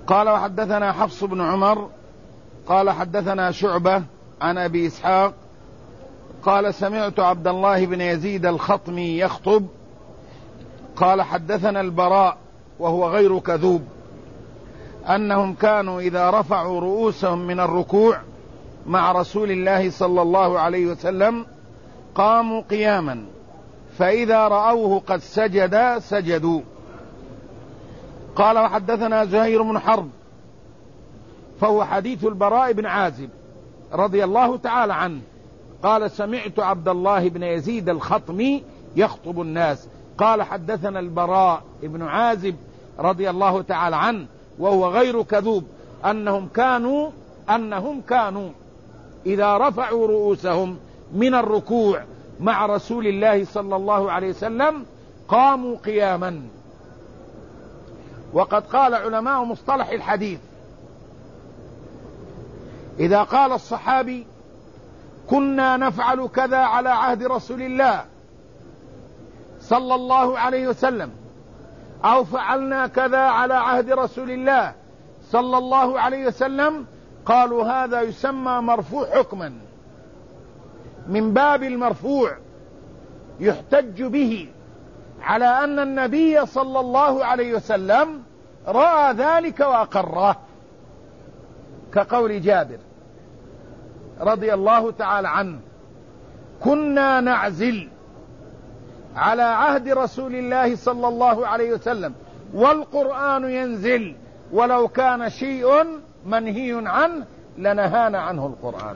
قال وحدثنا حفص بن عمر قال حدثنا شعبة عن أبي إسحاق قال سمعت عبد الله بن يزيد الخطمي يخطب قال حدثنا البراء وهو غير كذوب أنهم كانوا إذا رفعوا رؤوسهم من الركوع مع رسول الله صلى الله عليه وسلم قاموا قياما، فإذا رأوه قد سجد سجدوا. قال وحدثنا زهير بن حرب فهو حديث البراء بن عازب رضي الله تعالى عنه قال سمعت عبد الله بن يزيد الخطمي يخطب الناس قال حدثنا البراء بن عازب رضي الله تعالى عنه وهو غير كذوب أنهم كانوا إذا رفعوا رؤوسهم من الركوع مع رسول الله صلى الله عليه وسلم قاموا قياما. وقد قال علماء مصطلح الحديث إذا قال الصحابي كنا نفعل كذا على عهد رسول الله صلى الله عليه وسلم أو فعلنا كذا على عهد رسول الله صلى الله عليه وسلم، قالوا هذا يسمى مرفوع حكما من باب المرفوع يحتج به على أن النبي صلى الله عليه وسلم رأى ذلك وأقره، كقول جابر رضي الله تعالى عنه كنا نعزل على عهد رسول الله صلى الله عليه وسلم والقرآن ينزل ولو كان شيء منهي عنه لنهانا عنه القرآن.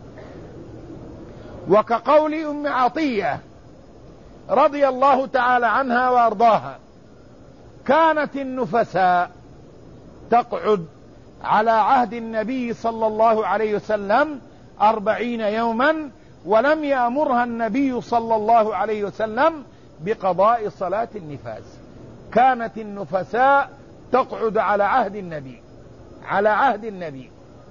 وكقول أم عطية رضي الله تعالى عنها وأرضاها كانت النفساء تقعد على عهد النبي صلى الله عليه وسلم 40 يوما ولم يأمرها النبي صلى الله عليه وسلم بقضاء صلاة النفاس. كانت النفساء تقعد على عهد النبي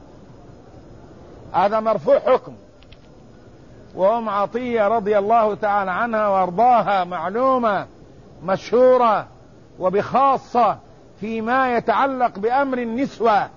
هذا مرفوع حكم. وأم عطية رضي الله تعالى عنها وارضاها معلومة مشهورة وبخاصة فيما يتعلق بأمر النسوة،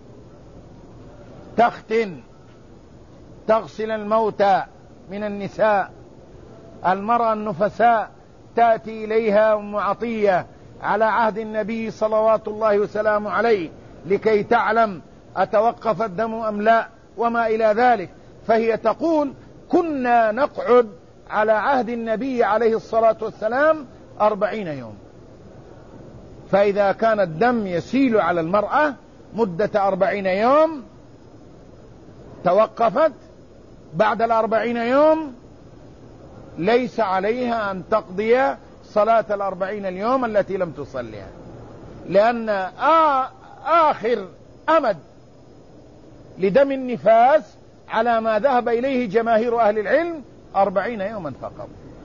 تختن تغسل الموتى من النساء. المرأة النفساء تأتي إليها أم عطية على عهد النبي صلوات الله وسلامه عليه لكي تعلم أتوقف الدم أم لا وما إلى ذلك، فهي تقول كنا نقعد على عهد النبي عليه الصلاة والسلام 40 يوم. فإذا كان الدم يسيل على المرأة مدة 40 يوم توقفت بعد 40 يوم ليس عليها أن تقضي صلاة 40 اليوم التي لم تصليها، لأن آخر أمد لدم النفاس على ما ذهب إليه جماهير أهل العلم 40 يوما فقط.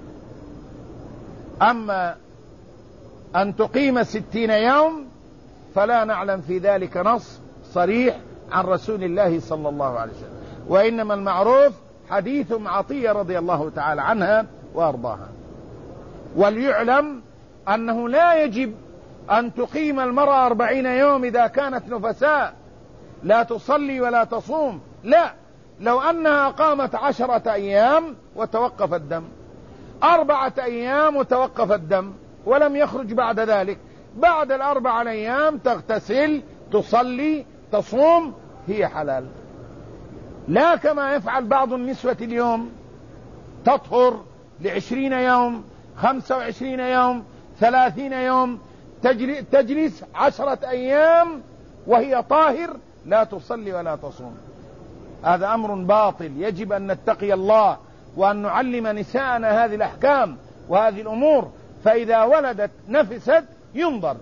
أما أن تقيم 60 يوم فلا نعلم في ذلك نص صريح عن رسول الله صلى الله عليه وسلم، وإنما المعروف حديث عطية رضي الله تعالى عنها وأرضاها. وليعلم أنه لا يجب أن تقيم المرأة 40 يوم إذا كانت نفساء لا تصلي ولا تصوم، لا، لو أنها قامت 10 أيام وتوقف الدم، 4 أيام وتوقف الدم ولم يخرج بعد ذلك، بعد 4 أيام تغتسل تصلي تصوم هي حلال. لا كما يفعل بعض النسوة اليوم تطهر ل20 يوم 25 يوم 30 يوم تجلس 10 أيام وهي طاهر لا تصلي ولا تصوم. هذا أمر باطل، يجب أن نتقي الله وأن نعلم نساءنا هذه الأحكام وهذه الأمور، فإذا ولدت نفست ينظر.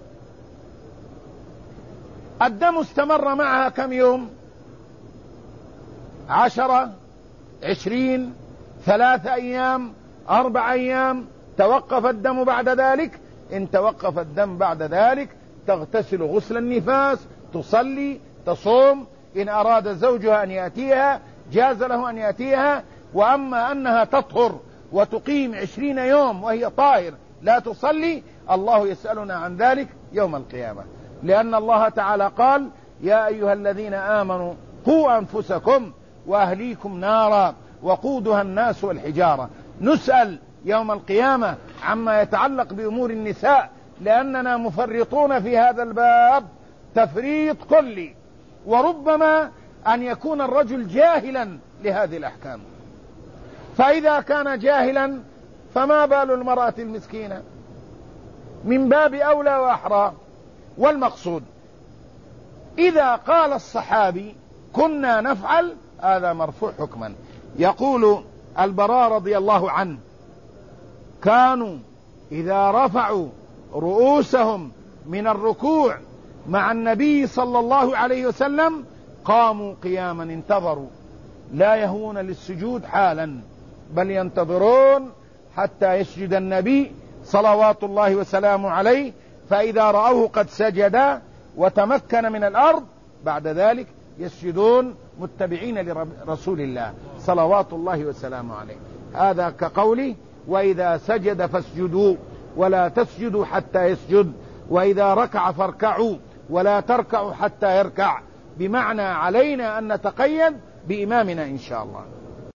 الدم استمر معها كم يوم؟ 10 20 3 أيام 4 أيام، توقف الدم بعد ذلك. إن توقف الدم بعد ذلك تغتسل غسل النفاس، تصلي تصوم، إن أراد زوجها أن يأتيها جاز له أن يأتيها. وأما أنها تطهر وتقيم 20 يوم وهي طاهر لا تصلي، الله يسألنا عن ذلك يوم القيامة. لأن الله تعالى قال يا أيها الذين آمنوا قوا أنفسكم وأهليكم نارا وقودها الناس والحجارة. نسأل يوم القيامة عما يتعلق بأمور النساء، لأننا مفرطون في هذا الباب تفريط كلي، وربما أن يكون الرجل جاهلا لهذه الأحكام، فإذا كان جاهلا فما بال المرأة المسكينة؟ من باب أولى وأحرى. والمقصود إذا قال الصحابي كنا نفعل، هذا مرفوع حكما. يقول البراء رضي الله عنه كانوا إذا رفعوا رؤوسهم من الركوع مع النبي صلى الله عليه وسلم قاموا قياما انتظروا، لا يهون للسجود حالا، بل ينتظرون حتى يسجد النبي صلوات الله وسلامه عليه، فإذا رأوه قد سجد وتمكن من الأرض بعد ذلك يسجدون متبعين لرسول الله صلوات الله وسلامه عليه. هذا كقوله وإذا سجد فاسجدوا ولا تسجدوا حتى يسجد، وإذا ركع فاركعوا ولا تركعوا حتى يركع، بمعنى علينا أن نتقيد بإمامنا إن شاء الله.